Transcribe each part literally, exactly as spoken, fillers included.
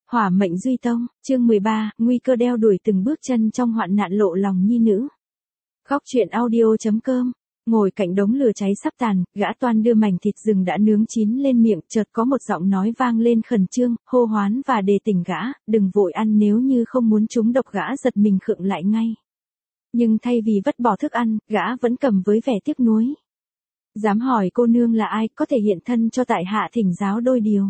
Hỏa mệnh Duy Tông, chương mười ba, nguy cơ đeo đuổi từng bước chân trong hoạn nạn lộ lòng nhi nữ. Góc truyện audio.com, ngồi cạnh đống lửa cháy sắp tàn, gã Toan đưa mảnh thịt rừng đã nướng chín lên miệng, chợt có một giọng nói vang lên khẩn trương, hô hoán và đề tỉnh gã, đừng vội ăn nếu như không muốn trúng độc. Gã giật mình khựng lại ngay. Nhưng thay vì vứt bỏ thức ăn, gã vẫn cầm với vẻ tiếc nuối. Dám hỏi cô nương là ai, có thể hiện thân cho tại hạ thỉnh giáo đôi điều.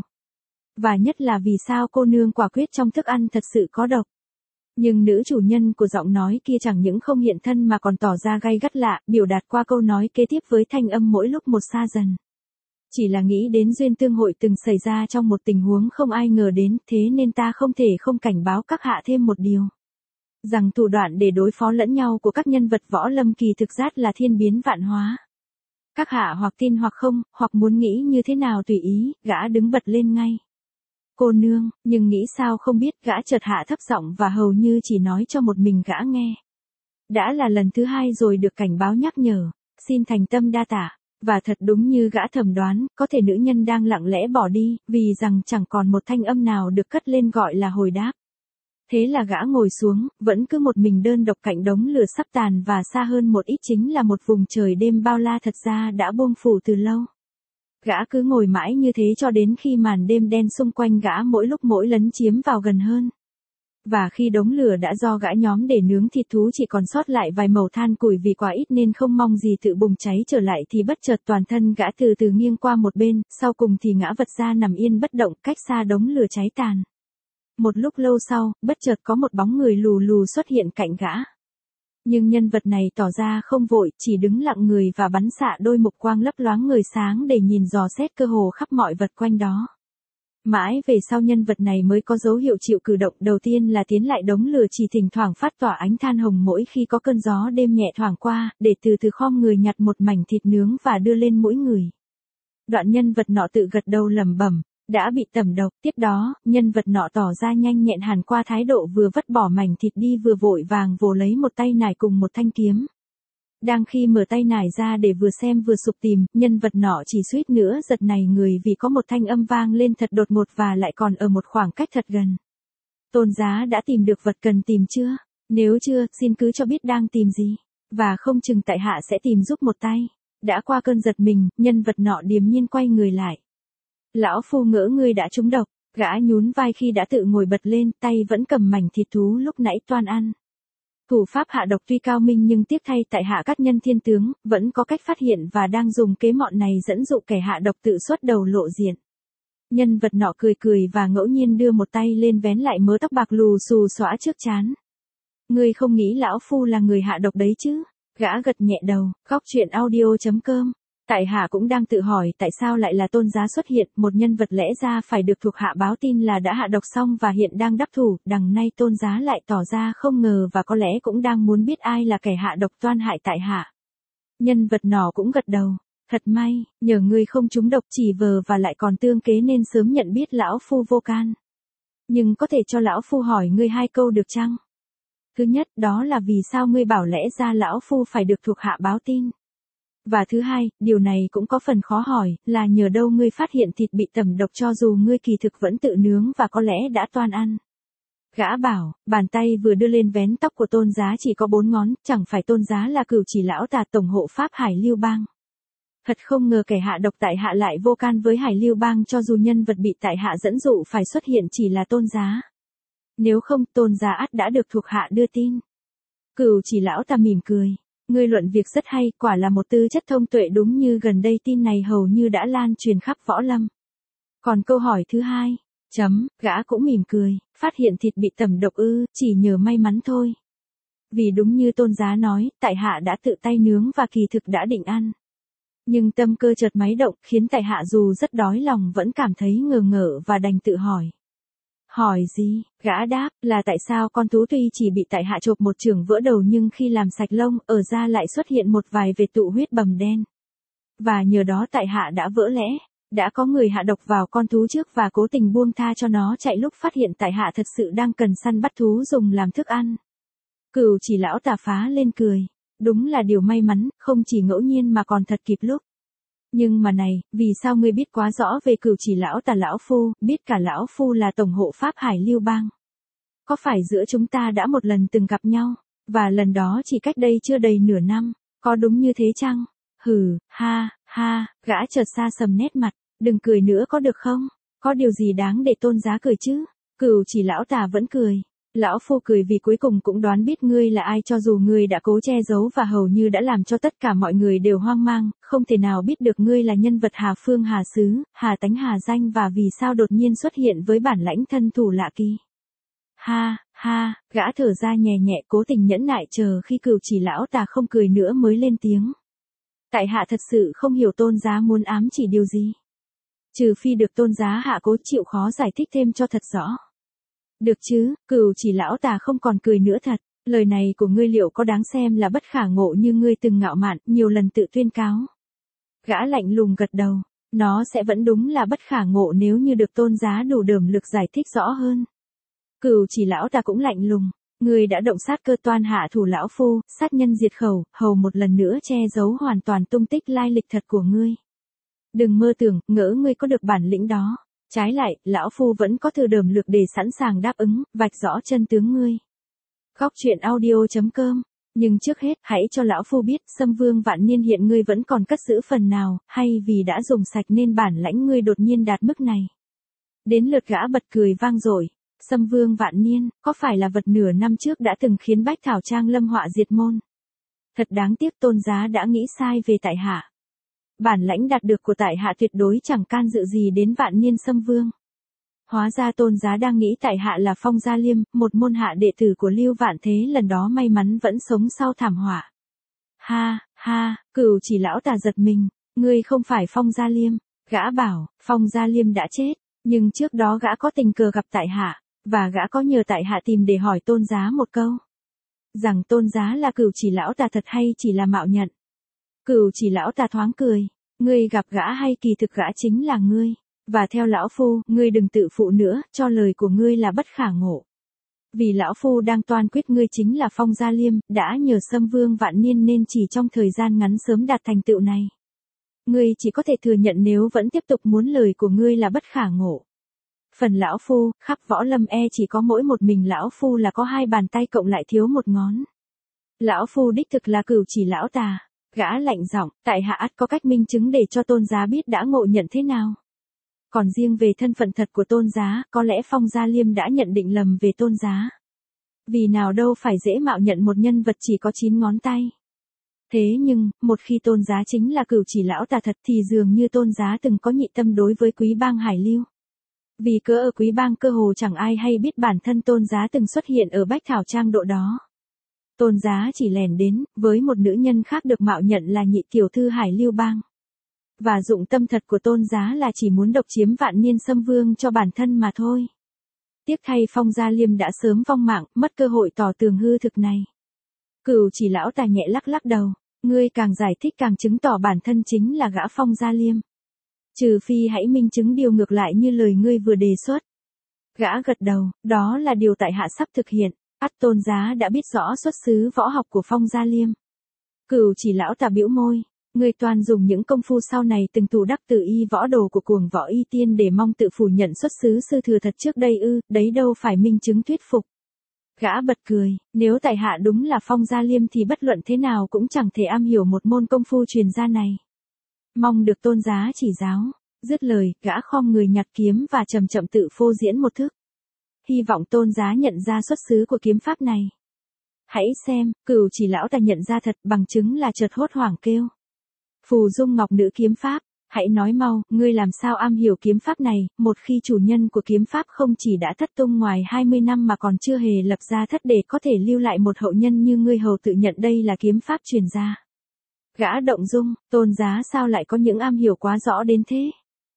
Và nhất là vì sao cô nương quả quyết trong thức ăn thật sự có độc. Nhưng nữ chủ nhân của giọng nói kia chẳng những không hiện thân mà còn tỏ ra gay gắt lạ, biểu đạt qua câu nói kế tiếp với thanh âm mỗi lúc một xa dần. Chỉ là nghĩ đến duyên tương hội từng xảy ra trong một tình huống không ai ngờ đến, thế nên ta không thể không cảnh báo các hạ thêm một điều. Rằng thủ đoạn để đối phó lẫn nhau của các nhân vật võ lâm kỳ thực giác là thiên biến vạn hóa. Các hạ hoặc tin hoặc không, hoặc muốn nghĩ như thế nào tùy ý, gã đứng bật lên ngay. Cô nương, nhưng nghĩ sao không biết, gã chợt hạ thấp giọng và hầu như chỉ nói cho một mình gã nghe. Đã là lần thứ hai rồi được cảnh báo nhắc nhở, xin thành tâm đa tạ. Và thật đúng như gã thầm đoán, có thể nữ nhân đang lặng lẽ bỏ đi, vì rằng chẳng còn một thanh âm nào được cất lên gọi là hồi đáp. Thế là gã ngồi xuống, vẫn cứ một mình đơn độc cạnh đống lửa sắp tàn, và xa hơn một ít chính là một vùng trời đêm bao la thật ra đã buông phủ từ lâu. Gã cứ ngồi mãi như thế cho đến khi màn đêm đen xung quanh gã mỗi lúc mỗi lấn chiếm vào gần hơn. Và khi đống lửa đã do gã nhóm để nướng thịt thú chỉ còn sót lại vài mẩu than củi vì quá ít nên không mong gì tự bùng cháy trở lại, thì bất chợt toàn thân gã từ từ nghiêng qua một bên, sau cùng thì ngã vật ra nằm yên bất động cách xa đống lửa cháy tàn. Một lúc lâu sau, bất chợt có một bóng người lù lù xuất hiện cạnh gã. Nhưng nhân vật này tỏ ra không vội, chỉ đứng lặng người và bắn xạ đôi mục quang lấp loáng người sáng để nhìn dò xét cơ hồ khắp mọi vật quanh đó. Mãi về sau nhân vật này mới có dấu hiệu chịu cử động, đầu tiên là tiến lại đống lửa chỉ thỉnh thoảng phát tỏa ánh than hồng mỗi khi có cơn gió đêm nhẹ thoảng qua, để từ từ khom người nhặt một mảnh thịt nướng và đưa lên mũi người. Đoạn nhân vật nọ tự gật đầu lẩm bẩm, đã bị tẩm độc. Tiếp đó, nhân vật nọ tỏ ra nhanh nhẹn hẳn qua thái độ vừa vứt bỏ mảnh thịt đi vừa vội vàng vồ lấy một tay nải cùng một thanh kiếm. Đang khi mở tay nải ra để vừa xem vừa sục tìm, nhân vật nọ chỉ suýt nữa giật nảy người vì có một thanh âm vang lên thật đột ngột và lại còn ở một khoảng cách thật gần. Tôn giá đã tìm được vật cần tìm chưa? Nếu chưa, xin cứ cho biết đang tìm gì, và không chừng tại hạ sẽ tìm giúp một tay. Đã qua cơn giật mình, nhân vật nọ điềm nhiên quay người lại. Lão phu ngỡ ngươi đã trúng độc. Gã nhún vai khi đã tự ngồi bật lên, tay vẫn cầm mảnh thịt thú lúc nãy toan ăn. Thủ pháp hạ độc tuy cao minh nhưng tiếc thay tại hạ các nhân thiên tướng, vẫn có cách phát hiện và đang dùng kế mọn này dẫn dụ kẻ hạ độc tự xuất đầu lộ diện. Nhân vật nọ cười cười và ngẫu nhiên đưa một tay lên vén lại mớ tóc bạc lù xù xõa trước trán. Ngươi không nghĩ lão phu là người hạ độc đấy chứ? Gã gật nhẹ đầu. Góc truyện audio.com. Tại hạ cũng đang tự hỏi tại sao lại là Tôn giá xuất hiện, một nhân vật lẽ ra phải được thuộc hạ báo tin là đã hạ độc xong và hiện đang đắc thủ, đằng nay Tôn giá lại tỏ ra không ngờ và có lẽ cũng đang muốn biết ai là kẻ hạ độc toan hại tại hạ. Nhân vật nọ cũng gật đầu, thật may, nhờ ngươi không trúng độc chỉ vờ và lại còn tương kế nên sớm nhận biết lão phu vô can. Nhưng có thể cho lão phu hỏi ngươi hai câu được chăng? Thứ nhất, đó là vì sao ngươi bảo lẽ ra lão phu phải được thuộc hạ báo tin? Và thứ hai, điều này cũng có phần khó hỏi, là nhờ đâu ngươi phát hiện thịt bị tẩm độc cho dù ngươi kỳ thực vẫn tự nướng và có lẽ đã toan ăn. Gã bảo, bàn tay vừa đưa lên vén tóc của Tôn giá chỉ có bốn ngón, chẳng phải Tôn giá là Cửu Chỉ lão tà tổng hộ pháp Hải Lưu Bang. Thật không ngờ kẻ hạ độc tại hạ lại vô can với Hải Lưu Bang, cho dù nhân vật bị tại hạ dẫn dụ phải xuất hiện chỉ là Tôn giá. Nếu không, Tôn giá ắt đã được thuộc hạ đưa tin. Cửu Chỉ lão tà mỉm cười. Ngươi luận việc rất hay, quả là một tư chất thông tuệ, đúng như gần đây tin này hầu như đã lan truyền khắp võ lâm. Còn câu hỏi thứ hai, chấm, gã cũng mỉm cười, phát hiện thịt bị tẩm độc ư, chỉ nhờ may mắn thôi. Vì đúng như Tôn giá nói, tại hạ đã tự tay nướng và kỳ thực đã định ăn. Nhưng tâm cơ chợt máy động, khiến tại hạ dù rất đói lòng vẫn cảm thấy ngờ ngợ và đành tự hỏi. Hỏi gì? Gã đáp, là tại sao con thú tuy chỉ bị tại hạ chộp một chưởng vỡ đầu nhưng khi làm sạch lông, ở da lại xuất hiện một vài vệt tụ huyết bầm đen. Và nhờ đó tại hạ đã vỡ lẽ, đã có người hạ độc vào con thú trước và cố tình buông tha cho nó chạy lúc phát hiện tại hạ thật sự đang cần săn bắt thú dùng làm thức ăn. Cửu Chỉ lão tà phá lên cười. Đúng là điều may mắn, không chỉ ngẫu nhiên mà còn thật kịp lúc. Nhưng mà này, vì sao ngươi biết quá rõ về Cửu Chỉ lão tà lão phu, biết cả lão phu là tổng hộ pháp Hải Lưu Bang? Có phải giữa chúng ta đã một lần từng gặp nhau, và lần đó chỉ cách đây chưa đầy nửa năm, có đúng như thế chăng? Hừ, ha, ha, gã chợt xa sầm nét mặt, đừng cười nữa có được không? Có điều gì đáng để tôn giá cười chứ? Cửu Chỉ lão tà vẫn cười. Lão phu cười vì cuối cùng cũng đoán biết ngươi là ai, cho dù ngươi đã cố che giấu và hầu như đã làm cho tất cả mọi người đều hoang mang, không thể nào biết được ngươi là nhân vật Hà Phương Hà Xứ, Hà Tánh Hà Danh và vì sao đột nhiên xuất hiện với bản lãnh thân thủ lạ kỳ. Ha, ha, gã thở ra nhẹ nhẹ, cố tình nhẫn nại chờ khi Cửu Chỉ lão tà không cười nữa mới lên tiếng. Tại hạ thật sự không hiểu tôn giá muốn ám chỉ điều gì. Trừ phi được tôn giá hạ cố chịu khó giải thích thêm cho thật rõ. Được chứ, Cửu Chỉ lão tà không còn cười nữa thật, lời này của ngươi liệu có đáng xem là bất khả ngộ như ngươi từng ngạo mạn, nhiều lần tự tuyên cáo. Gã lạnh lùng gật đầu, nó sẽ vẫn đúng là bất khả ngộ nếu như được tôn giá đủ đởm lực giải thích rõ hơn. Cửu Chỉ lão tà cũng lạnh lùng, ngươi đã động sát cơ toan hạ thủ lão phu, sát nhân diệt khẩu, hầu một lần nữa che giấu hoàn toàn tung tích lai lịch thật của ngươi. Đừng mơ tưởng, ngỡ ngươi có được bản lĩnh đó. Trái lại, lão phu vẫn có thừa đởm lực để sẵn sàng đáp ứng, vạch rõ chân tướng ngươi. Góc truyện audio chấm com. Nhưng trước hết, hãy cho lão phu biết, Sâm Vương Vạn Niên hiện ngươi vẫn còn cất giữ phần nào, hay vì đã dùng sạch nên bản lãnh ngươi đột nhiên đạt mức này. Đến lượt gã bật cười vang dội. Sâm Vương Vạn Niên, có phải là vật nửa năm trước đã từng khiến Bách Thảo Trang lâm họa diệt môn? Thật đáng tiếc tôn giá đã nghĩ sai về tại hạ. Bản lãnh đạt được của tại hạ tuyệt đối chẳng can dự gì đến Vạn Niên Sâm Vương. Hóa ra tôn giá đang nghĩ tại hạ là Phong Gia Liêm, một môn hạ đệ tử của Lưu Vạn Thế lần đó may mắn vẫn sống sau thảm họa. Ha, ha, Cửu Chỉ lão tà giật mình, ngươi không phải Phong Gia Liêm. Gã bảo, Phong Gia Liêm đã chết, nhưng trước đó gã có tình cờ gặp tại hạ, và gã có nhờ tại hạ tìm để hỏi tôn giá một câu. Rằng tôn giá là Cửu Chỉ lão tà thật hay chỉ là mạo nhận. Cửu Chỉ lão tà thoáng cười, ngươi gặp gã hay kỳ thực gã chính là ngươi, và theo lão phu, ngươi đừng tự phụ nữa, cho lời của ngươi là bất khả ngộ. Vì lão phu đang toan quyết ngươi chính là Phong Gia Liêm, đã nhờ Sâm Vương Vạn Niên nên chỉ trong thời gian ngắn sớm đạt thành tựu này. Ngươi chỉ có thể thừa nhận nếu vẫn tiếp tục muốn lời của ngươi là bất khả ngộ. Phần lão phu, khắp võ lâm e chỉ có mỗi một mình lão phu là có hai bàn tay cộng lại thiếu một ngón. Lão phu đích thực là Cửu Chỉ lão tà. Gã lạnh giọng, tại hạ ắt có cách minh chứng để cho tôn giá biết đã ngộ nhận thế nào. Còn riêng về thân phận thật của tôn giá, có lẽ Phong Gia Liêm đã nhận định lầm về tôn giá. Vì nào đâu phải dễ mạo nhận một nhân vật chỉ có chín ngón tay. Thế nhưng, một khi tôn giá chính là Cửu Chỉ lão tà thật thì dường như tôn giá từng có nhị tâm đối với Quý Bang Hải Lưu. Vì cớ ở Quý Bang cơ hồ chẳng ai hay biết bản thân tôn giá từng xuất hiện ở Bách Thảo Trang độ đó. Tôn giá chỉ lèn đến, với một nữ nhân khác được mạo nhận là nhị tiểu thư Hải Lưu Bang. Và dụng tâm thật của tôn giá là chỉ muốn độc chiếm Vạn Niên Sâm Vương cho bản thân mà thôi. Tiếc thay Phong Gia Liêm đã sớm vong mạng, mất cơ hội tỏ tường hư thực này. Cửu Chỉ lão tà nhẹ lắc lắc đầu, ngươi càng giải thích càng chứng tỏ bản thân chính là gã Phong Gia Liêm. Trừ phi hãy minh chứng điều ngược lại như lời ngươi vừa đề xuất. Gã gật đầu, đó là điều tại hạ sắp thực hiện. Ắt tôn giá đã biết rõ xuất xứ võ học của Phong Gia Liêm. Cửu Chỉ lão tà bĩu môi, ngươi toàn dùng những công phu sau này từng tù đắc tự y võ đồ của cuồng võ y tiên để mong tự phủ nhận xuất xứ sư thừa thật trước đây ư, đấy đâu phải minh chứng thuyết phục. Gã bật cười, nếu tại hạ đúng là Phong Gia Liêm thì bất luận thế nào cũng chẳng thể am hiểu một môn công phu truyền gia này. Mong được tôn giá chỉ giáo. Dứt lời, gã khom người nhặt kiếm và chậm chậm tự phô diễn một thức. Hy vọng tôn giá nhận ra xuất xứ của kiếm pháp này. Hãy xem, Cửu Chỉ lão ta nhận ra thật, bằng chứng là chợt hốt hoảng kêu. Phù Dung Ngọc nữ kiếm pháp, hãy nói mau, ngươi làm sao am hiểu kiếm pháp này, một khi chủ nhân của kiếm pháp không chỉ đã thất tung ngoài hai mươi năm mà còn chưa hề lập ra thất để có thể lưu lại một hậu nhân như ngươi hầu tự nhận đây là kiếm pháp truyền gia. Gã động dung, tôn giá sao lại có những am hiểu quá rõ đến thế?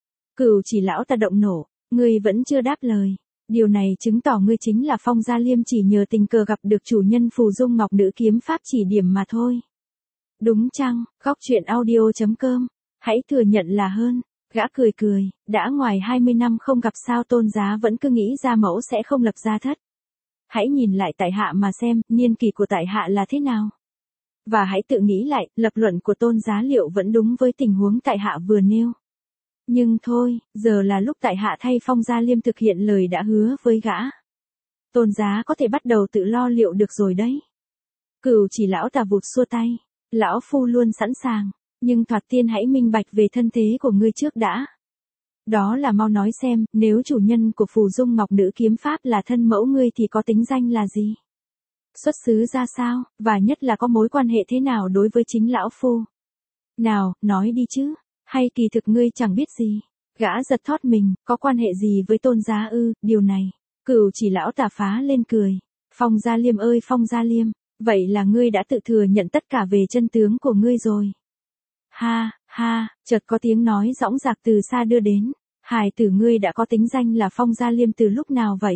Cửu Chỉ lão ta động nổ, ngươi vẫn chưa đáp lời. Điều này chứng tỏ ngươi chính là Phong Gia Liêm chỉ nhờ tình cờ gặp được chủ nhân Phù Dung Ngọc nữ kiếm pháp chỉ điểm mà thôi. Đúng chăng? Góc truyện audio chấm com. Hãy thừa nhận là hơn. Gã cười cười, đã ngoài hai mươi năm không gặp sao tôn giá vẫn cứ nghĩ ra mẫu sẽ không lập ra thất. Hãy nhìn lại tại hạ mà xem, niên kỷ của tại hạ là thế nào. Và hãy tự nghĩ lại, lập luận của Tôn Giá liệu vẫn đúng với tình huống tại hạ vừa nêu. Nhưng thôi, giờ là lúc tại hạ thay Phong Gia Liêm thực hiện lời đã hứa với gã. Tôn Giá có thể bắt đầu tự lo liệu được rồi đấy. Cửu Chỉ lão ta vụt xua tay. Lão phu luôn sẵn sàng, nhưng thoạt tiên hãy minh bạch về thân thế của ngươi trước đã. Đó là mau nói xem, nếu chủ nhân của Phù Dung Ngọc Nữ kiếm pháp là thân mẫu ngươi thì có tính danh là gì? Xuất xứ ra sao, và nhất là có mối quan hệ thế nào đối với chính lão phu? Nào, nói đi chứ, hay kỳ thực ngươi chẳng biết gì? Gã giật thót mình, có quan hệ gì với Tôn Giá ư, điều này. Cửu Chỉ lão tà phá lên cười. Phong Gia Liêm ơi Phong Gia Liêm, vậy là ngươi đã tự thừa nhận tất cả về chân tướng của ngươi rồi. Ha, ha, chợt có tiếng nói dõng dạc từ xa đưa đến. Hài tử ngươi đã có tính danh là Phong Gia Liêm từ lúc nào vậy?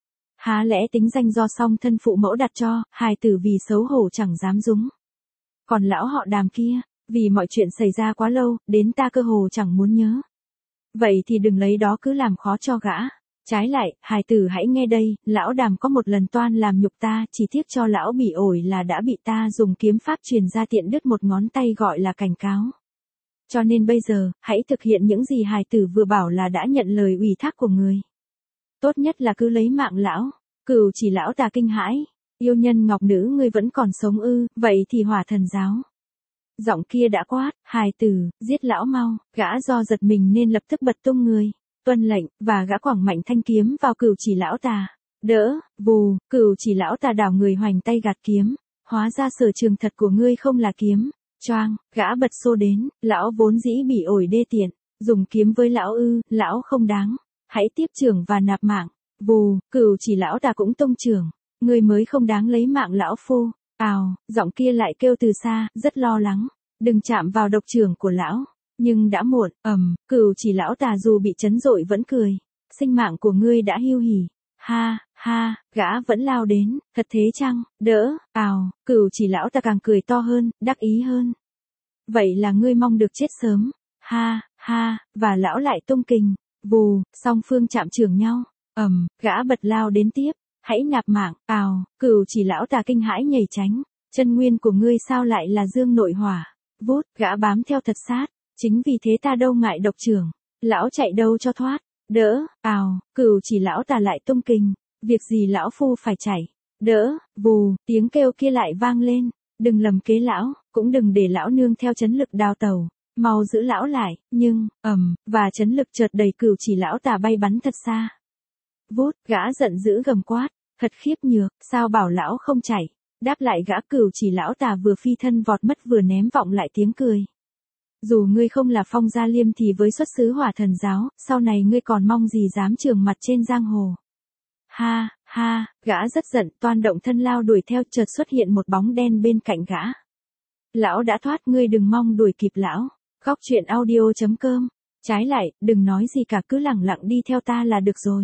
Há lẽ tính danh do song thân phụ mẫu đặt cho, hài tử vì xấu hổ chẳng dám dúng. Còn lão họ Đàm kia, vì mọi chuyện xảy ra quá lâu, đến ta cơ hồ chẳng muốn nhớ. Vậy thì đừng lấy đó cứ làm khó cho gã. Trái lại, hài tử hãy nghe đây, lão Đàm có một lần toan làm nhục ta, chỉ tiếc cho lão bị ổi là đã bị ta dùng kiếm pháp truyền ra tiện đứt một ngón tay gọi là cảnh cáo. Cho nên bây giờ, hãy thực hiện những gì hài tử vừa bảo là đã nhận lời ủy thác của người. Tốt nhất là cứ lấy mạng lão. Cửu Chỉ lão ta kinh hãi. Yêu nhân ngọc nữ ngươi vẫn còn sống ư, vậy thì hỏa thần giáo. Giọng kia đã quát, hài tử, giết lão mau, gã do giật mình nên lập tức bật tung người. Tuân lệnh, và gã quẳng mạnh thanh kiếm vào Cửu Chỉ lão ta. Đỡ, vù, Cửu Chỉ lão ta đảo người hoành tay gạt kiếm. Hóa ra sở trường thật của ngươi không là kiếm. Choang, gã bật xô đến, lão vốn dĩ bị ổi đê tiện. Dùng kiếm với lão ư, lão không đáng. Hãy tiếp trưởng và nạp mạng. Vù, Cửu Chỉ lão ta cũng tông trưởng. Ngươi mới không đáng lấy mạng lão phu. Ào, giọng kia lại kêu từ xa, rất lo lắng. Đừng chạm vào độc trưởng của lão. Nhưng đã muộn, ầm, Cửu Chỉ lão ta dù bị chấn dội vẫn cười. Sinh mạng của ngươi đã hiu hỉ. Ha, ha, gã vẫn lao đến, thật thế chăng, đỡ, ào, Cửu Chỉ lão ta càng cười to hơn, đắc ý hơn. Vậy là ngươi mong được chết sớm. Ha, ha, và lão lại tung kình. Vù, song phương chạm chưởng nhau. Ầm, gã bật lao đến tiếp. Hãy nạp mạng, ào, Cửu Chỉ lão ta kinh hãi nhảy tránh. Chân nguyên của ngươi sao lại là dương nội hỏa? Vút, gã bám theo thật sát. Chính vì thế ta đâu ngại độc trưởng. Lão chạy đâu cho thoát. Đỡ, ào, Cửu Chỉ lão ta lại tung kình. Việc gì lão phu phải chạy. Đỡ, vù, tiếng kêu kia lại vang lên. Đừng lầm kế lão, cũng đừng để lão nương theo chấn lực đào tẩu. Mau giữ lão lại, nhưng, ầm, và chấn lực chợt đẩy Cửu Chỉ lão ta bay bắn thật xa. Vút, gã giận dữ gầm quát, thật khiếp nhược, sao bảo lão không chạy. Đáp lại gã Cửu Chỉ lão ta vừa phi thân vọt mất vừa ném vọng lại tiếng cười. Dù ngươi không là Phong Gia Liêm thì với xuất xứ hỏa thần giáo, sau này ngươi còn mong gì dám trường mặt trên giang hồ. Ha, ha, gã rất giận, toan động thân lao đuổi theo, chợt xuất hiện một bóng đen bên cạnh gã. Lão đã thoát, ngươi đừng mong đuổi kịp lão. Góc truyện audio chấm com. Trái lại, đừng nói gì cả, cứ lẳng lặng đi theo ta là được rồi.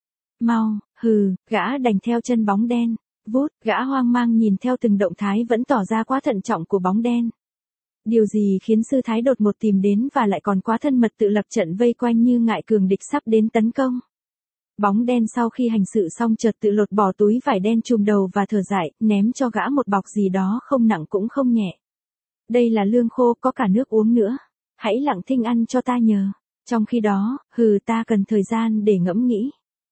Mau, hừ, gã đành theo chân bóng đen. Vút, gã hoang mang nhìn theo từng động thái vẫn tỏ ra quá thận trọng của bóng đen. Điều gì khiến sư thái đột ngột tìm đến và lại còn quá thân mật tự lập trận vây quanh như ngại cường địch sắp đến tấn công. Bóng đen sau khi hành sự xong chợt tự lột bỏ túi vải đen trùm đầu và thở dài, ném cho gã một bọc gì đó không nặng cũng không nhẹ. Đây là lương khô, có cả nước uống nữa. Hãy lặng thinh ăn cho ta nhờ. Trong khi đó, hừ, ta cần thời gian để ngẫm nghĩ.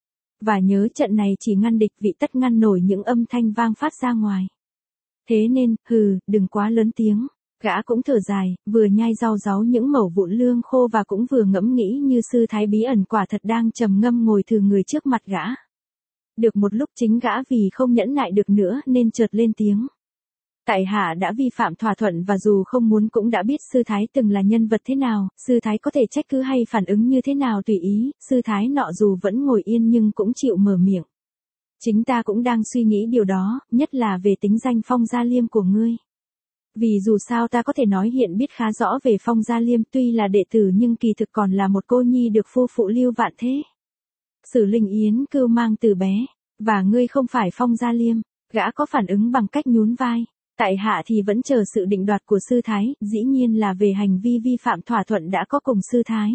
Và nhớ trận này chỉ ngăn địch vị tất ngăn nổi những âm thanh vang phát ra ngoài. Thế nên, hừ, đừng quá lớn tiếng. Gã cũng thở dài, vừa nhai rau ráu những mẩu vụn lương khô và cũng vừa ngẫm nghĩ như sư thái bí ẩn quả thật đang trầm ngâm ngồi thừ người trước mặt gã. Được một lúc chính gã vì không nhẫn nại được nữa nên chợt lên tiếng. Tại hạ đã vi phạm thỏa thuận và dù không muốn cũng đã biết sư thái từng là nhân vật thế nào, sư thái có thể trách cứ hay phản ứng như thế nào tùy ý, sư thái nọ dù vẫn ngồi yên nhưng cũng chịu mở miệng. Chính ta cũng đang suy nghĩ điều đó, nhất là về tính danh Phong Gia Liêm của ngươi. Vì dù sao ta có thể nói hiện biết khá rõ về Phong Gia Liêm, tuy là đệ tử nhưng kỳ thực còn là một cô nhi được phu phụ lưu vạn thế. Sử Linh Yến cưu mang từ bé, và ngươi không phải Phong Gia Liêm, gã có phản ứng bằng cách nhún vai. Tại hạ thì vẫn chờ sự định đoạt của sư thái, dĩ nhiên là về hành vi vi phạm thỏa thuận đã có cùng sư thái.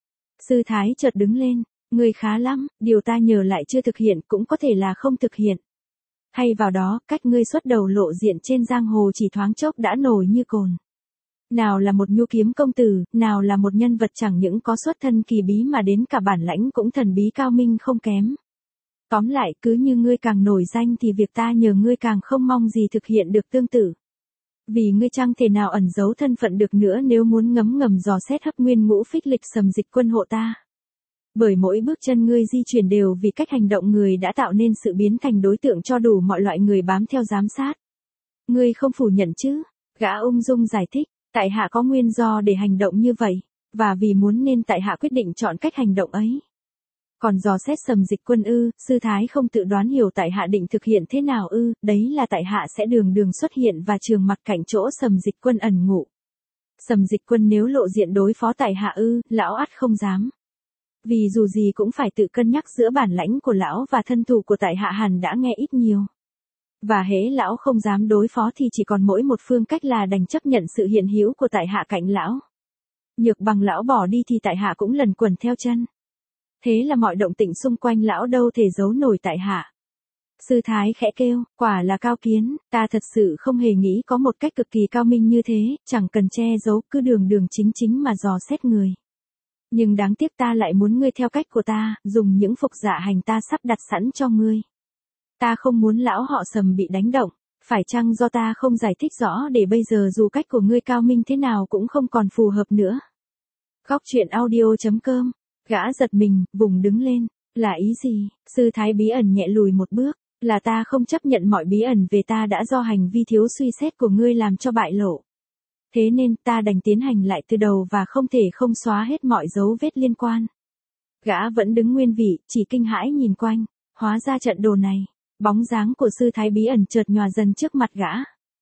Sư thái chợt đứng lên, ngươi khá lắm, điều ta nhờ lại chưa thực hiện cũng có thể là không thực hiện. Thay vào đó, cách ngươi xuất đầu lộ diện trên giang hồ chỉ thoáng chốc đã nổi như cồn. Nào là một nhu kiếm công tử, nào là một nhân vật chẳng những có xuất thân kỳ bí mà đến cả bản lãnh cũng thần bí cao minh không kém. Tóm lại, cứ như ngươi càng nổi danh thì việc ta nhờ ngươi càng không mong gì thực hiện được tương tự. Vì ngươi chẳng thể nào ẩn giấu thân phận được nữa nếu muốn ngấm ngầm dò xét hấp nguyên ngũ phích lịch sầm dịch quân hộ ta. Bởi mỗi bước chân ngươi di chuyển đều vì cách hành động người đã tạo nên sự biến thành đối tượng cho đủ mọi loại người bám theo giám sát. Ngươi không phủ nhận chứ? Gã ung dung giải thích, tại hạ có nguyên do để hành động như vậy, và vì muốn nên tại hạ quyết định chọn cách hành động ấy. Còn dò xét sầm dịch quân ư, sư thái không tự đoán hiểu tại hạ định thực hiện thế nào ư, đấy là tại hạ sẽ đường đường xuất hiện và trường mặt cạnh chỗ sầm dịch quân ẩn ngụ. Sầm dịch quân nếu lộ diện đối phó tại hạ ư, lão ắt không dám. Vì dù gì cũng phải tự cân nhắc giữa bản lãnh của lão và thân thủ của tại hạ hẳn đã nghe ít nhiều. Và hễ lão không dám đối phó thì chỉ còn mỗi một phương cách là đành chấp nhận sự hiện hữu của tại hạ cạnh lão. Nhược bằng lão bỏ đi thì tại hạ cũng lần quần theo chân. Thế là mọi động tĩnh xung quanh lão đâu thể giấu nổi tại hạ. Sư thái khẽ kêu, quả là cao kiến, ta thật sự không hề nghĩ có một cách cực kỳ cao minh như thế, chẳng cần che giấu, cứ đường đường chính chính mà dò xét người. Nhưng đáng tiếc ta lại muốn ngươi theo cách của ta, dùng những phục dạ hành ta sắp đặt sẵn cho ngươi. Ta không muốn lão họ Sầm bị đánh động, phải chăng do ta không giải thích rõ để bây giờ dù cách của ngươi cao minh thế nào cũng không còn phù hợp nữa. Góc truyện audio chấm com. Gã giật mình, vùng đứng lên, là ý gì? Sư thái bí ẩn nhẹ lùi một bước, là ta không chấp nhận mọi bí ẩn về ta đã do hành vi thiếu suy xét của ngươi làm cho bại lộ. Thế nên ta đành tiến hành lại từ đầu và không thể không xóa hết mọi dấu vết liên quan. Gã vẫn đứng nguyên vị, chỉ kinh hãi nhìn quanh, hóa ra trận đồ này, bóng dáng của sư thái bí ẩn chợt nhòa dần trước mặt gã.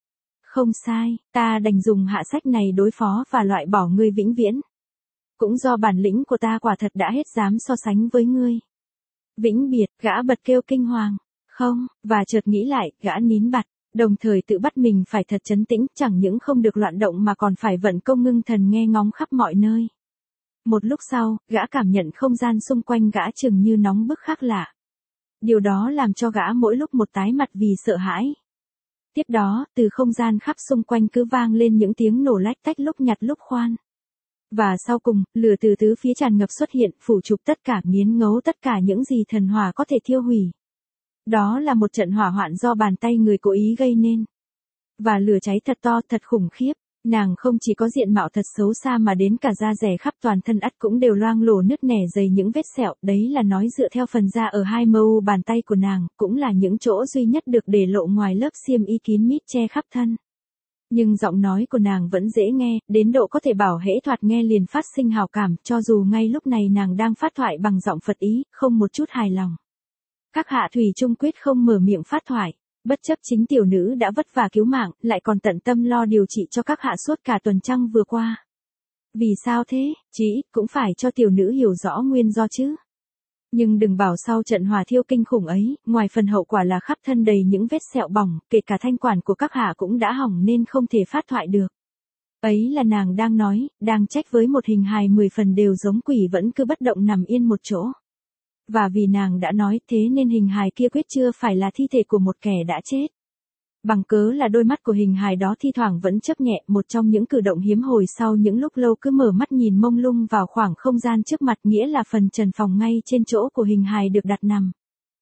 Không sai, ta đành dùng hạ sách này đối phó và loại bỏ ngươi vĩnh viễn. Cũng do bản lĩnh của ta quả thật đã hết dám so sánh với ngươi. Vĩnh biệt, gã bật kêu kinh hoàng. Không, và chợt nghĩ lại, gã nín bặt, đồng thời tự bắt mình phải thật trấn tĩnh, chẳng những không được loạn động mà còn phải vận công ngưng thần nghe ngóng khắp mọi nơi. Một lúc sau, gã cảm nhận không gian xung quanh gã chừng như nóng bức khác lạ. Điều đó làm cho gã mỗi lúc một tái mặt vì sợ hãi. Tiếp đó, từ không gian khắp xung quanh cứ vang lên những tiếng nổ lách tách lúc nhặt lúc khoan. Và sau cùng, lửa từ tứ phía tràn ngập xuất hiện, phủ chụp tất cả, nghiến ngấu tất cả những gì thần hỏa có thể thiêu hủy. Đó là một trận hỏa hoạn do bàn tay người cố ý gây nên. Và lửa cháy thật to, thật khủng khiếp. Nàng không chỉ có diện mạo thật xấu xa mà đến cả da dẻ khắp toàn thân ắt cũng đều loang lổ nứt nẻ dày những vết sẹo. Đấy là nói dựa theo phần da ở hai mâu bàn tay của nàng, cũng là những chỗ duy nhất được để lộ ngoài lớp xiêm y kín mít che khắp thân. Nhưng giọng nói của nàng vẫn dễ nghe, đến độ có thể bảo hễ thoạt nghe liền phát sinh hào cảm, cho dù ngay lúc này nàng đang phát thoại bằng giọng Phật ý, không một chút hài lòng. Các hạ thủy chung quyết không mở miệng phát thoại, bất chấp chính tiểu nữ đã vất vả cứu mạng, lại còn tận tâm lo điều trị cho các hạ suốt cả tuần trăng vừa qua. Vì sao thế, chỉ, cũng phải cho tiểu nữ hiểu rõ nguyên do chứ. Nhưng đừng bảo sau trận hỏa thiêu kinh khủng ấy, ngoài phần hậu quả là khắp thân đầy những vết sẹo bỏng, kể cả thanh quản của các hạ cũng đã hỏng nên không thể phát thoại được. Ấy là nàng đang nói, đang trách với một hình hài mười phần đều giống quỷ vẫn cứ bất động nằm yên một chỗ. Và vì nàng đã nói thế nên hình hài kia quyết chưa phải là thi thể của một kẻ đã chết. Bằng cớ là đôi mắt của hình hài đó thi thoảng vẫn chớp nhẹ, một trong những cử động hiếm hồi sau những lúc lâu cứ mở mắt nhìn mông lung vào khoảng không gian trước mặt, nghĩa là phần trần phòng ngay trên chỗ của hình hài được đặt nằm.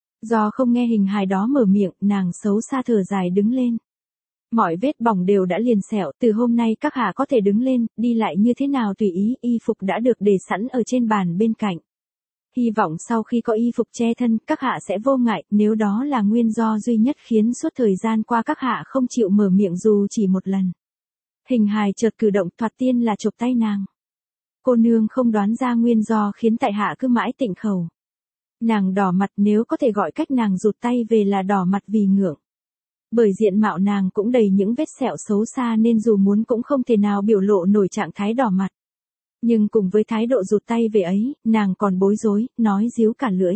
Do không nghe hình hài đó mở miệng, nàng xấu xa thở dài đứng lên. Mọi vết bỏng đều đã liền sẹo, từ hôm nay các hạ có thể đứng lên, đi lại như thế nào tùy ý, y phục đã được để sẵn ở trên bàn bên cạnh. Hy vọng sau khi có y phục che thân, các hạ sẽ vô ngại, nếu đó là nguyên do duy nhất khiến suốt thời gian qua các hạ không chịu mở miệng dù chỉ một lần. Hình hài chợt cử động, thoạt tiên là chụp tay nàng. Cô nương không đoán ra nguyên do khiến tại hạ cứ mãi tịnh khẩu. Nàng đỏ mặt, nếu có thể gọi cách nàng rụt tay về là đỏ mặt vì ngượng. Bởi diện mạo nàng cũng đầy những vết sẹo xấu xa nên dù muốn cũng không thể nào biểu lộ nổi trạng thái đỏ mặt. Nhưng cùng với thái độ rụt tay về ấy, nàng còn bối rối, nói díu cả lưỡi.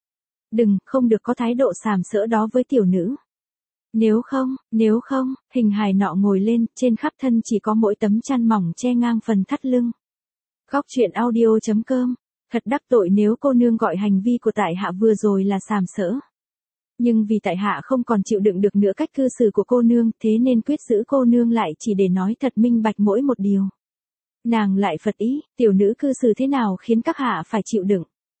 Đừng, không được có thái độ sàm sỡ đó với tiểu nữ. Nếu không, nếu không, hình hài nọ ngồi lên, trên khắp thân chỉ có mỗi tấm chăn mỏng che ngang phần thắt lưng. Góc truyện audio chấm com. Thật đắc tội nếu cô nương gọi hành vi của tại hạ vừa rồi là sàm sỡ. Nhưng vì tại hạ không còn chịu đựng được nữa cách cư xử của cô nương, thế nên quyết giữ cô nương lại chỉ để nói thật minh bạch mỗi một điều. Nàng lại phật ý, tiểu nữ cư xử thế nào khiến các hạ phải chịu đựng.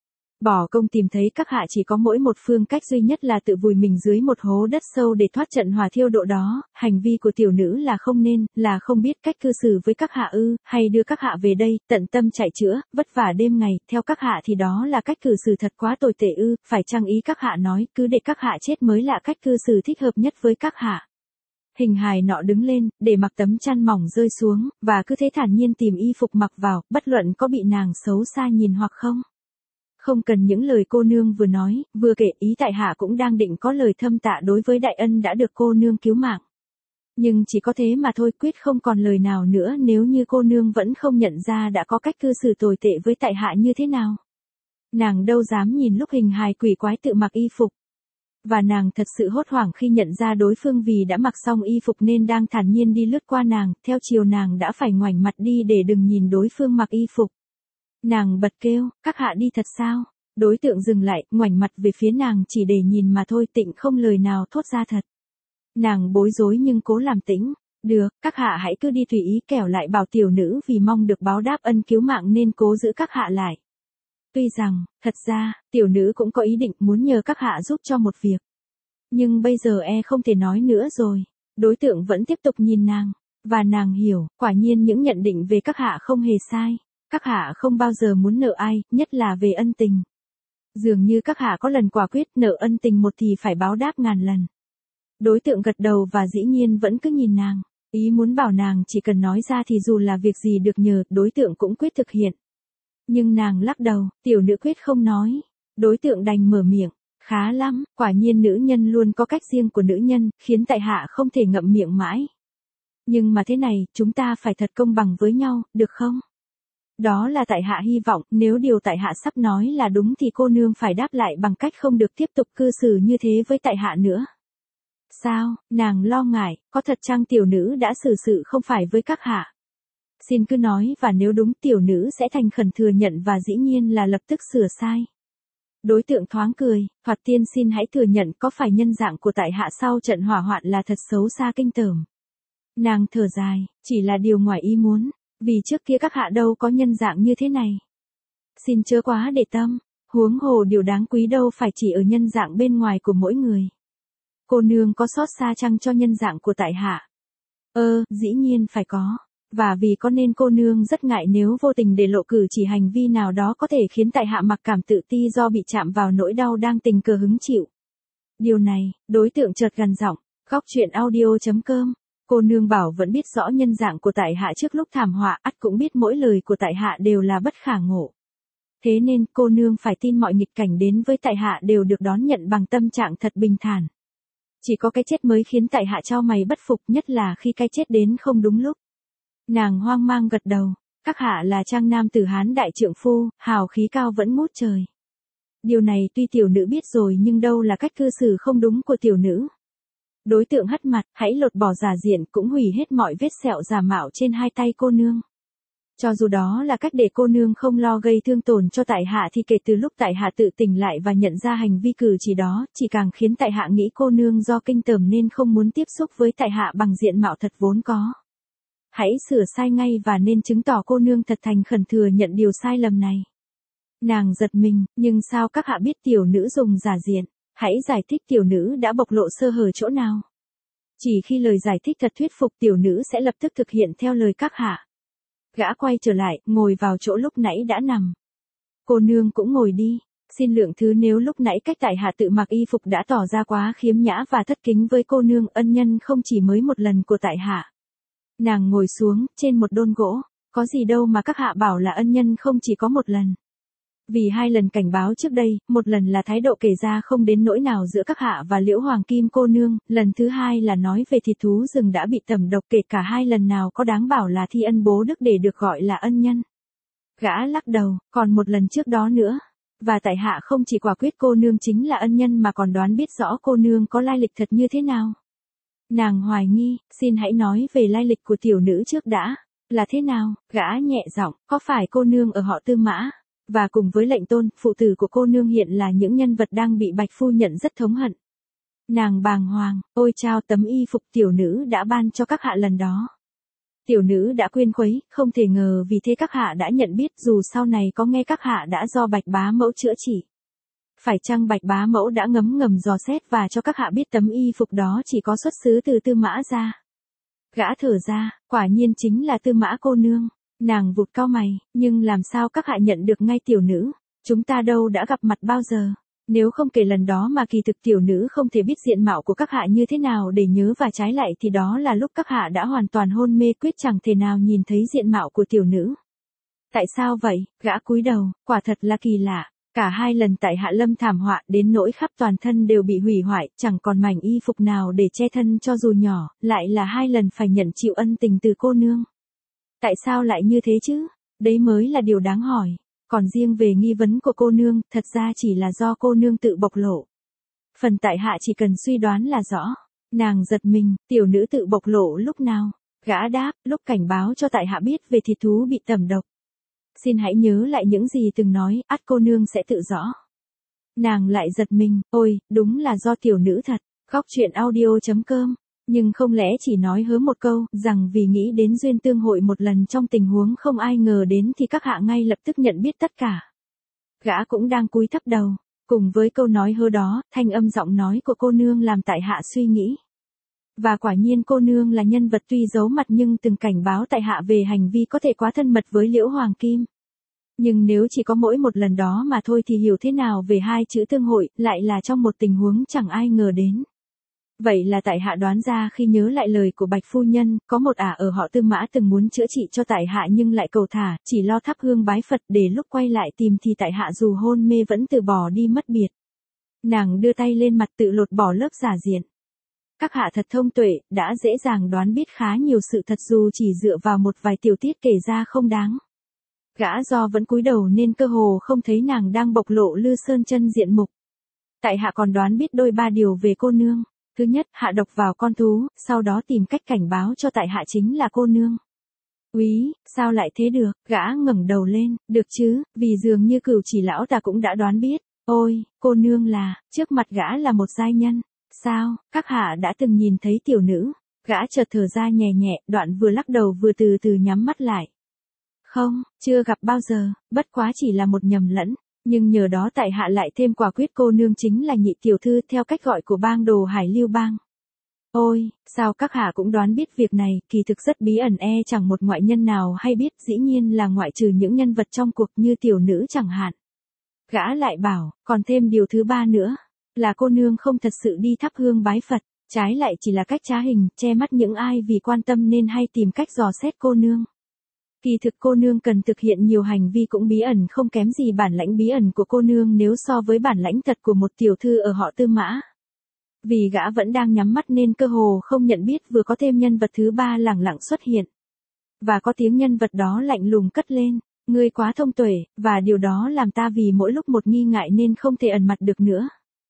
Bỏ công tìm thấy các hạ chỉ có mỗi một phương cách duy nhất là tự vùi mình dưới một hố đất sâu để thoát trận hỏa thiêu độ đó, hành vi của tiểu nữ là không nên, là không biết cách cư xử với các hạ ư, hay đưa các hạ về đây, tận tâm chạy chữa, vất vả đêm ngày, theo các hạ thì đó là cách cư xử thật quá tồi tệ ư, phải chăng ý các hạ nói, cứ để các hạ chết mới là cách cư xử thích hợp nhất với các hạ. Hình hài nọ đứng lên, để mặc tấm chăn mỏng rơi xuống, và cứ thế thản nhiên tìm y phục mặc vào, bất luận có bị nàng xấu xa nhìn hoặc không. Không cần những lời cô nương vừa nói, vừa kể, ý tại hạ cũng đang định có lời thâm tạ đối với đại ân đã được cô nương cứu mạng. Nhưng chỉ có thế mà thôi, quyết không còn lời nào nữa nếu như cô nương vẫn không nhận ra đã có cách cư xử tồi tệ với tại hạ như thế nào. Nàng đâu dám nhìn lúc hình hài quỷ quái tự mặc y phục. Và nàng thật sự hốt hoảng khi nhận ra đối phương vì đã mặc xong y phục nên đang thản nhiên đi lướt qua nàng, theo chiều nàng đã phải ngoảnh mặt đi để đừng nhìn đối phương mặc y phục. Nàng bật kêu, các hạ đi thật sao? Đối tượng dừng lại, ngoảnh mặt về phía nàng chỉ để nhìn mà thôi, tịnh không lời nào thốt ra thật. Nàng bối rối nhưng cố làm tĩnh, được, các hạ hãy cứ đi tùy ý, kẻo lại bảo tiểu nữ vì mong được báo đáp ân cứu mạng nên cố giữ các hạ lại. Tuy rằng, thật ra, tiểu nữ cũng có ý định muốn nhờ các hạ giúp cho một việc. Nhưng bây giờ e không thể nói nữa rồi. Đối tượng vẫn tiếp tục nhìn nàng, và nàng hiểu, quả nhiên những nhận định về các hạ không hề sai. Các hạ không bao giờ muốn nợ ai, nhất là về ân tình. Dường như các hạ có lần quả quyết nợ ân tình một thì phải báo đáp ngàn lần. Đối tượng gật đầu và dĩ nhiên vẫn cứ nhìn nàng. Ý muốn bảo nàng chỉ cần nói ra thì dù là việc gì được nhờ, đối tượng cũng quyết thực hiện. Nhưng nàng lắc đầu, tiểu nữ quyết không nói. Đối tượng đành mở miệng, khá lắm, quả nhiên nữ nhân luôn có cách riêng của nữ nhân, khiến tại hạ không thể ngậm miệng mãi. Nhưng mà thế này, chúng ta phải thật công bằng với nhau, được không? Đó là tại hạ hy vọng, nếu điều tại hạ sắp nói là đúng thì cô nương phải đáp lại bằng cách không được tiếp tục cư xử như thế với tại hạ nữa. Sao, nàng lo ngại, có thật chăng tiểu nữ đã xử sự không phải với các hạ? Xin cứ nói, và nếu đúng tiểu nữ sẽ thành khẩn thừa nhận và dĩ nhiên là lập tức sửa sai. Đối tượng thoáng cười, Thoạt tiên xin hãy thừa nhận có phải nhân dạng của tại hạ sau trận hỏa hoạn là thật xấu xa kinh tởm. Nàng thở dài, chỉ là điều ngoài ý muốn. Vì trước kia các hạ đâu có nhân dạng như thế này. Xin chớ quá để tâm, huống hồ điều đáng quý đâu phải chỉ ở nhân dạng bên ngoài của mỗi người. Cô nương có xót xa chăng cho nhân dạng của tại hạ? Ơ, dĩ nhiên phải có. Và vì có nên cô nương rất ngại nếu vô tình để lộ cử chỉ hành vi nào đó có thể khiến tại hạ mặc cảm tự ti do bị chạm vào nỗi đau đang tình cờ hứng chịu. Điều này, đối tượng chợt gằn giọng, góc truyện audio chấm com. Cô nương bảo vẫn biết rõ nhân dạng của tại hạ trước lúc thảm họa, ắt cũng biết mỗi lời của tại hạ đều là bất khả ngộ. Thế nên cô nương phải tin mọi nghịch cảnh đến với tại hạ đều được đón nhận bằng tâm trạng thật bình thản. Chỉ có cái chết mới khiến tại hạ chau mày bất phục, nhất là khi cái chết đến không đúng lúc. Nàng hoang mang gật đầu, các hạ là trang nam tử Hán đại trượng phu, hào khí cao vẫn ngút trời. Điều này tuy tiểu nữ biết rồi nhưng đâu là cách cư xử không đúng của tiểu nữ. Đối tượng hất mặt, hãy lột bỏ giả diện cũng hủy hết mọi vết sẹo giả mạo trên hai tay cô nương. Cho dù đó là cách để cô nương không lo gây thương tổn cho tại hạ thì kể từ lúc tại hạ tự tỉnh lại và nhận ra hành vi cử chỉ đó, chỉ càng khiến tại hạ nghĩ cô nương do kinh tởm nên không muốn tiếp xúc với tại hạ bằng diện mạo thật vốn có. Hãy sửa sai ngay và nên chứng tỏ cô nương thật thành khẩn thừa nhận điều sai lầm này. Nàng giật mình, nhưng sao các hạ biết tiểu nữ dùng giả diện? Hãy giải thích tiểu nữ đã bộc lộ sơ hở chỗ nào. Chỉ khi lời giải thích thật thuyết phục tiểu nữ sẽ lập tức thực hiện theo lời các hạ. Gã quay trở lại, ngồi vào chỗ lúc nãy đã nằm. Cô nương cũng ngồi đi. Xin lượng thứ nếu lúc nãy cách tại hạ tự mặc y phục đã tỏ ra quá khiếm nhã và thất kính với cô nương, ân nhân không chỉ mới một lần của tại hạ. Nàng ngồi xuống, trên một đôn gỗ. Có gì đâu mà các hạ bảo là ân nhân không chỉ có một lần. Vì hai lần cảnh báo trước đây, một lần là thái độ kể ra không đến nỗi nào giữa các hạ và Liễu Hoàng Kim cô nương, lần thứ hai là nói về thịt thú rừng đã bị tẩm độc, kể cả hai lần nào có đáng bảo là thi ân bố đức để được gọi là ân nhân. Gã lắc đầu, còn một lần trước đó nữa. Và tại hạ không chỉ quả quyết cô nương chính là ân nhân mà còn đoán biết rõ cô nương có lai lịch thật như thế nào. Nàng hoài nghi, xin hãy nói về lai lịch của tiểu nữ trước đã. Là thế nào? Gã nhẹ giọng, có phải cô nương ở họ Tư Mã? Và cùng với lệnh tôn, phụ tử của cô nương hiện là những nhân vật đang bị Bạch Phu Nhận rất thống hận. Nàng bàng hoàng, ôi chao, tấm y phục tiểu nữ đã ban cho các hạ lần đó. Tiểu nữ đã quên khuấy, không thể ngờ vì thế các hạ đã nhận biết, dù sau này có nghe các hạ đã do Bạch bá mẫu chữa trị. Phải chăng Bạch bá mẫu đã ngấm ngầm dò xét và cho các hạ biết tấm y phục đó chỉ có xuất xứ từ Tư Mã gia? Gã thở ra, quả nhiên chính là Tư Mã cô nương. Nàng vụt cau mày, nhưng làm sao các hạ nhận được ngay tiểu nữ? Chúng ta đâu đã gặp mặt bao giờ? Nếu không kể lần đó mà kỳ thực tiểu nữ không thể biết diện mạo của các hạ như thế nào để nhớ, và trái lại thì đó là lúc các hạ đã hoàn toàn hôn mê, quyết chẳng thể nào nhìn thấy diện mạo của tiểu nữ. Tại sao vậy? Gã cúi đầu, quả thật là kỳ lạ. Cả hai lần tại hạ lâm thảm họa đến nỗi khắp toàn thân đều bị hủy hoại, chẳng còn mảnh y phục nào để che thân cho dù nhỏ, lại là hai lần phải nhận chịu ân tình từ cô nương. Tại sao lại như thế chứ? Đấy mới là điều đáng hỏi. Còn riêng về nghi vấn của cô nương, thật ra chỉ là do cô nương tự bộc lộ. Phần tại hạ chỉ cần suy đoán là rõ. Nàng giật mình, tiểu nữ tự bộc lộ lúc nào? Gã đáp, lúc cảnh báo cho tại hạ biết về thịt thú bị tẩm độc. Xin hãy nhớ lại những gì từng nói, ắt cô nương sẽ tự rõ. Nàng lại giật mình, ôi, đúng là do tiểu nữ thật. Khóc chuyện audio chấm com. Nhưng không lẽ chỉ nói hớ một câu, rằng vì nghĩ đến duyên tương hội một lần trong tình huống không ai ngờ đến thì các hạ ngay lập tức nhận biết tất cả. Gã cũng đang cúi thấp đầu. Cùng với câu nói hớ đó, thanh âm giọng nói của cô nương làm tại hạ suy nghĩ. Và quả nhiên cô nương là nhân vật tuy giấu mặt nhưng từng cảnh báo tại hạ về hành vi có thể quá thân mật với Liễu Hoàng Kim. Nhưng nếu chỉ có mỗi một lần đó mà thôi thì hiểu thế nào về hai chữ tương hội, lại là trong một tình huống chẳng ai ngờ đến. Vậy là tại hạ đoán ra khi nhớ lại lời của Bạch phu nhân, có một ả ở họ Tư Mã từng muốn chữa trị cho tại hạ nhưng lại cầu thả, chỉ lo thắp hương bái Phật, để lúc quay lại tìm thì tại hạ dù hôn mê vẫn từ bỏ đi mất biệt. Nàng đưa tay lên mặt tự lột bỏ lớp giả diện. Các hạ thật thông tuệ, đã dễ dàng đoán biết khá nhiều sự thật dù chỉ dựa vào một vài tiểu tiết kể ra không đáng. Gã do vẫn cúi đầu nên cơ hồ không thấy nàng đang bộc lộ Lư Sơn chân diện mục. Tại hạ còn đoán biết đôi ba điều về cô nương. Thứ nhất, hạ độc vào con thú, sau đó tìm cách cảnh báo cho tại hạ chính là cô nương. Úy, sao lại thế được? Gã ngẩng đầu lên, được chứ, vì dường như Cửu Chỉ lão ta cũng đã đoán biết. Ôi, cô nương là, trước mặt gã là một giai nhân. Sao, các hạ đã từng nhìn thấy tiểu nữ? Gã chợt thở ra nhẹ nhẹ, đoạn vừa lắc đầu vừa từ từ nhắm mắt lại. Không, chưa gặp bao giờ, bất quá chỉ là một nhầm lẫn. Nhưng nhờ đó tại hạ lại thêm quả quyết cô nương chính là nhị tiểu thư theo cách gọi của bang đồ Hải Lưu bang. Ôi, sao các hạ cũng đoán biết việc này, kỳ thực rất bí ẩn, e chẳng một ngoại nhân nào hay biết, dĩ nhiên là ngoại trừ những nhân vật trong cuộc như tiểu nữ chẳng hạn. Gã lại bảo, còn thêm điều thứ ba nữa, là cô nương không thật sự đi thắp hương bái Phật, trái lại chỉ là cách trá hình, che mắt những ai vì quan tâm nên hay tìm cách dò xét cô nương. Kỳ thực cô nương cần thực hiện nhiều hành vi cũng bí ẩn không kém gì bản lãnh bí ẩn của cô nương nếu so với bản lãnh thật của một tiểu thư ở họ Tư Mã. Vì gã vẫn đang nhắm mắt nên cơ hồ không nhận biết vừa có thêm nhân vật thứ ba lẳng lặng xuất hiện. Và có tiếng nhân vật đó lạnh lùng cất lên, ngươi quá thông tuệ, và điều đó làm ta vì mỗi lúc một nghi ngại nên không thể ẩn mặt được nữa.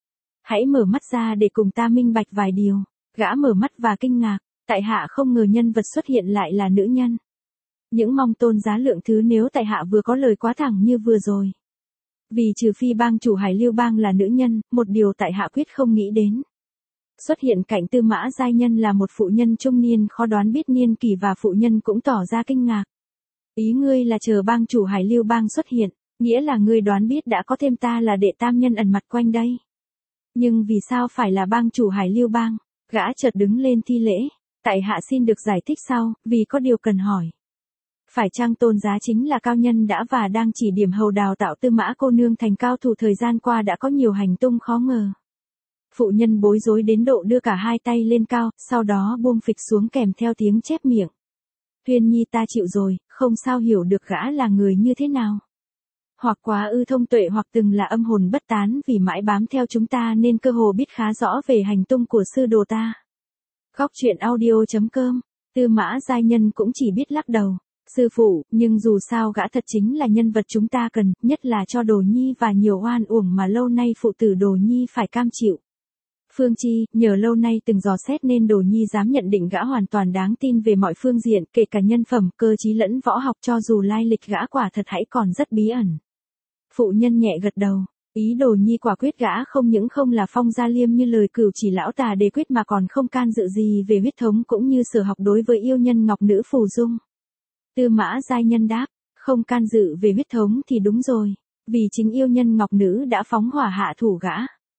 Hãy mở mắt ra để cùng ta minh bạch vài điều. Gã mở mắt và kinh ngạc, tại hạ không ngờ nhân vật xuất hiện lại là nữ nhân. Những mong tôn giá lượng thứ nếu tại hạ vừa có lời quá thẳng như vừa rồi. Vì trừ phi bang chủ Hải Lưu bang là nữ nhân, một điều tại hạ quyết không nghĩ đến. Xuất hiện cạnh Tư Mã giai nhân là một phụ nhân trung niên khó đoán biết niên kỷ và phụ nhân cũng tỏ ra kinh ngạc. Ý ngươi là chờ bang chủ Hải Lưu bang xuất hiện, nghĩa là ngươi đoán biết đã có thêm ta là đệ tam nhân ẩn mặt quanh đây. Nhưng vì sao phải là bang chủ Hải Lưu bang? Gã chợt đứng lên thi lễ, tại hạ xin được giải thích sau, vì có điều cần hỏi. Phải chăng tôn giá chính là cao nhân đã và đang chỉ điểm hầu đào tạo Tư Mã cô nương thành cao thủ, thời gian qua đã có nhiều hành tung khó ngờ. Phụ nhân bối rối đến độ đưa cả hai tay lên cao, sau đó buông phịch xuống kèm theo tiếng chép miệng. Tuyên nhi ta chịu rồi, không sao hiểu được gã là người như thế nào. Hoặc quá ư thông tuệ hoặc từng là âm hồn bất tán vì mãi bám theo chúng ta nên cơ hồ biết khá rõ về hành tung của sư đồ ta. Khóc chuyện audio chấm com, Tư Mã giai nhân cũng chỉ biết lắc đầu. Sư phụ, nhưng dù sao gã thật chính là nhân vật chúng ta cần, nhất là cho Đồ Nhi và nhiều oan uổng mà lâu nay phụ tử Đồ Nhi phải cam chịu. Phương Chi, nhờ lâu nay từng dò xét nên Đồ Nhi dám nhận định gã hoàn toàn đáng tin về mọi phương diện, kể cả nhân phẩm, cơ trí lẫn võ học, cho dù lai lịch gã quả thật hãy còn rất bí ẩn. Phụ nhân nhẹ gật đầu. Ý đồ nhi quả quyết gã không những không là Phong Gia Liêm như lời cửu chỉ lão tà đề quyết mà còn không can dự gì về huyết thống cũng như sở học đối với yêu nhân ngọc nữ phù dung. Tư Mã giai nhân đáp, không can dự về huyết thống thì đúng rồi, vì chính yêu nhân ngọc nữ đã phóng hỏa hạ thủ gã.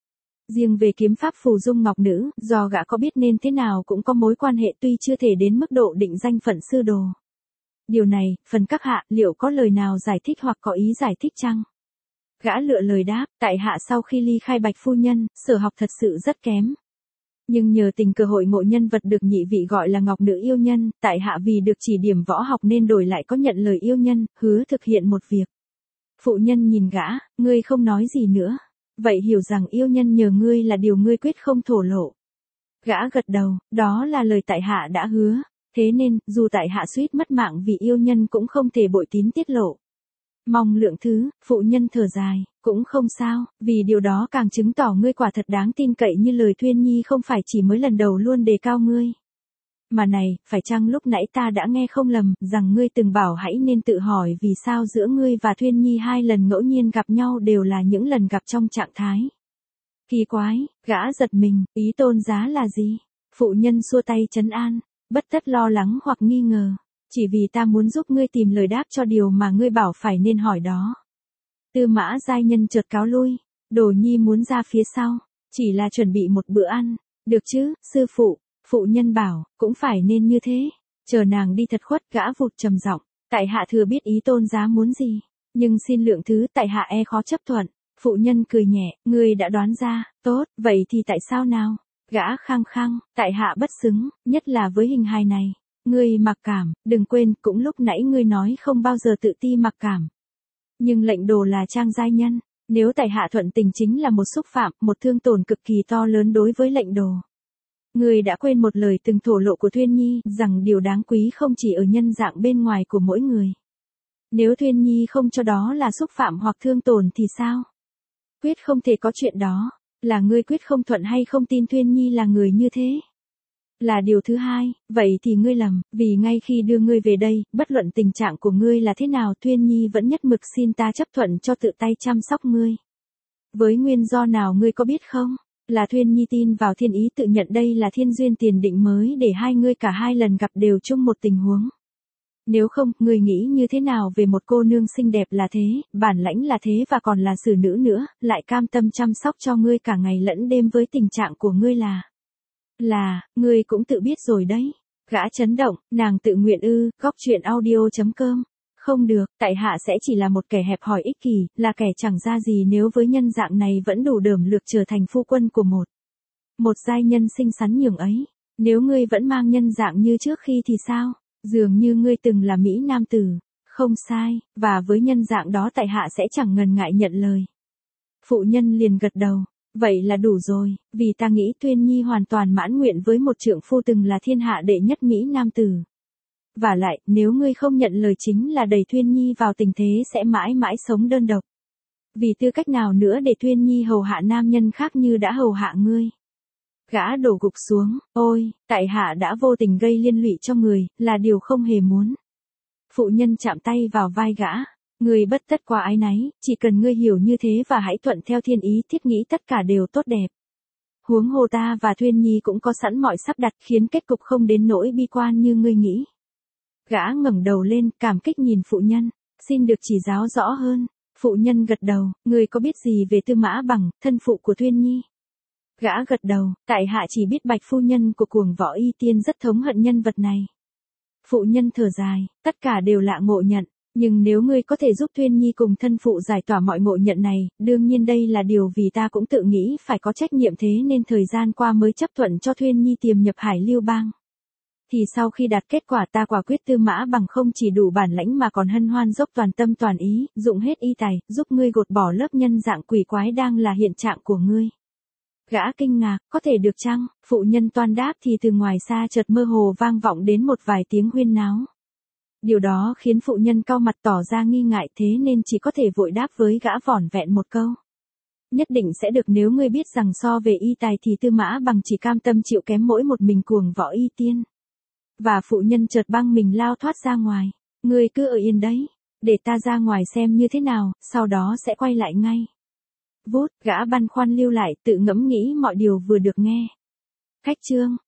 Riêng về kiếm pháp phù dung ngọc nữ, do gã có biết nên thế nào cũng có mối quan hệ tuy chưa thể đến mức độ định danh phận sư đồ. Điều này, phần các hạ liệu có lời nào giải thích hoặc có ý giải thích chăng? Gã lựa lời đáp, tại hạ sau khi ly khai Bạch phu nhân, sở học thật sự rất kém. Nhưng nhờ tình cơ hội ngộ nhân vật được nhị vị gọi là ngọc nữ yêu nhân, tại hạ vì được chỉ điểm võ học nên đổi lại có nhận lời yêu nhân, hứa thực hiện một việc. Phụ nhân nhìn gã, ngươi không nói gì nữa. Vậy hiểu rằng yêu nhân nhờ ngươi là điều ngươi quyết không thổ lộ. Gã gật đầu, đó là lời tại hạ đã hứa. Thế nên, dù tại hạ suýt mất mạng vì yêu nhân cũng không thể bội tín tiết lộ. Mong lượng thứ, phụ nhân thở dài, cũng không sao, vì điều đó càng chứng tỏ ngươi quả thật đáng tin cậy như lời Thuyên Nhi không phải chỉ mới lần đầu luôn đề cao ngươi. Mà này, phải chăng lúc nãy ta đã nghe không lầm, rằng ngươi từng bảo hãy nên tự hỏi vì sao giữa ngươi và Thuyên Nhi hai lần ngẫu nhiên gặp nhau đều là những lần gặp trong trạng thái. Kỳ quái, gã giật mình, ý tôn giá là gì? Phụ nhân xua tay trấn an, bất tất lo lắng hoặc nghi ngờ. Chỉ vì ta muốn giúp ngươi tìm lời đáp cho điều mà ngươi bảo phải nên hỏi đó. Tư Mã giai nhân chợt cáo lui, Đồ Nhi muốn ra phía sau, chỉ là chuẩn bị một bữa ăn, được chứ, sư phụ, phụ nhân bảo, cũng phải nên như thế, chờ nàng đi thật khuất gã vụt trầm giọng, tại hạ thừa biết ý tôn giá muốn gì, nhưng xin lượng thứ tại hạ e khó chấp thuận, phụ nhân cười nhẹ, ngươi đã đoán ra, tốt, vậy thì tại sao nào, gã khăng khăng, tại hạ bất xứng, nhất là với hình hài này. Ngươi mặc cảm, đừng quên, cũng lúc nãy ngươi nói không bao giờ tự ti mặc cảm. Nhưng lệnh đồ là trang giai nhân, nếu tại hạ thuận tình chính là một xúc phạm, một thương tổn cực kỳ to lớn đối với lệnh đồ. Ngươi đã quên một lời từng thổ lộ của Thuyên Nhi, rằng điều đáng quý không chỉ ở nhân dạng bên ngoài của mỗi người. Nếu Thuyên Nhi không cho đó là xúc phạm hoặc thương tổn thì sao? Quyết không thể có chuyện đó, là ngươi quyết không thuận hay không tin Thuyên Nhi là người như thế? Là điều thứ hai, vậy thì ngươi lầm, vì ngay khi đưa ngươi về đây, bất luận tình trạng của ngươi là thế nào Thuyên Nhi vẫn nhất mực xin ta chấp thuận cho tự tay chăm sóc ngươi. Với nguyên do nào ngươi có biết không? Là Thuyên Nhi tin vào thiên ý tự nhận đây là thiên duyên tiền định mới để hai ngươi cả hai lần gặp đều chung một tình huống. Nếu không, ngươi nghĩ như thế nào về một cô nương xinh đẹp là thế, bản lãnh là thế và còn là xử nữ nữa, lại cam tâm chăm sóc cho ngươi cả ngày lẫn đêm với tình trạng của ngươi là... Là, ngươi cũng tự biết rồi đấy. Gã chấn động, nàng tự nguyện ư, góc chuyện audio chấm com. Không được, tại hạ sẽ chỉ là một kẻ hẹp hòi ích kỷ, là kẻ chẳng ra gì nếu với nhân dạng này vẫn đủ đởm lược trở thành phu quân của một. Một giai nhân xinh xắn nhường ấy. Nếu ngươi vẫn mang nhân dạng như trước khi thì sao? Dường như ngươi từng là Mỹ Nam tử. Không sai, và với nhân dạng đó tại hạ sẽ chẳng ngần ngại nhận lời. Phụ nhân liền gật đầu. Vậy là đủ rồi, vì ta nghĩ Thuyên Nhi hoàn toàn mãn nguyện với một trượng phu từng là thiên hạ đệ nhất Mỹ Nam tử. Và lại, nếu ngươi không nhận lời chính là đẩy Thuyên Nhi vào tình thế sẽ mãi mãi sống đơn độc. Vì tư cách nào nữa để Thuyên Nhi hầu hạ nam nhân khác như đã hầu hạ ngươi. Gã đổ gục xuống, ôi, tại hạ đã vô tình gây liên lụy cho người, là điều không hề muốn. Phụ nhân chạm tay vào vai gã. Ngươi bất tất quá ái náy, chỉ cần ngươi hiểu như thế và hãy thuận theo thiên ý thiết nghĩ tất cả đều tốt đẹp. Huống hồ ta và Thuyên Nhi cũng có sẵn mọi sắp đặt khiến kết cục không đến nỗi bi quan như ngươi nghĩ. Gã ngẩng đầu lên, cảm kích nhìn phụ nhân, xin được chỉ giáo rõ hơn. Phụ nhân gật đầu, ngươi có biết gì về Tư Mã Bằng, thân phụ của Thuyên Nhi? Gã gật đầu, tại hạ chỉ biết Bạch phu nhân của cuồng võ y tiên rất thống hận nhân vật này. Phụ nhân thở dài, tất cả đều lạ ngộ nhận. Nhưng nếu ngươi có thể giúp Thuyên Nhi cùng thân phụ giải tỏa mọi ngộ nhận này, đương nhiên đây là điều vì ta cũng tự nghĩ phải có trách nhiệm thế nên thời gian qua mới chấp thuận cho Thuyên Nhi tiềm nhập Hải Lưu Bang. Thì sau khi đạt kết quả ta quả quyết Tư Mã Bằng không chỉ đủ bản lãnh mà còn hân hoan dốc toàn tâm toàn ý, dụng hết y tài, giúp ngươi gột bỏ lớp nhân dạng quỷ quái đang là hiện trạng của ngươi. Gã kinh ngạc, có thể được chăng? Phụ nhân toan đáp thì từ ngoài xa chợt mơ hồ vang vọng đến một vài tiếng huyên náo. Điều đó khiến phụ nhân cau mặt tỏ ra nghi ngại thế nên chỉ có thể vội đáp với gã vỏn vẹn một câu. Nhất định sẽ được nếu ngươi biết rằng so về y tài thì Tư Mã Bằng chỉ cam tâm chịu kém mỗi một mình cuồng võ y tiên. Và phụ nhân chợt băng mình lao thoát ra ngoài. Ngươi cứ ở yên đấy, để ta ra ngoài xem như thế nào, sau đó sẽ quay lại ngay. Vút, gã băn khoăn lưu lại, tự ngẫm nghĩ mọi điều vừa được nghe. Khách chương.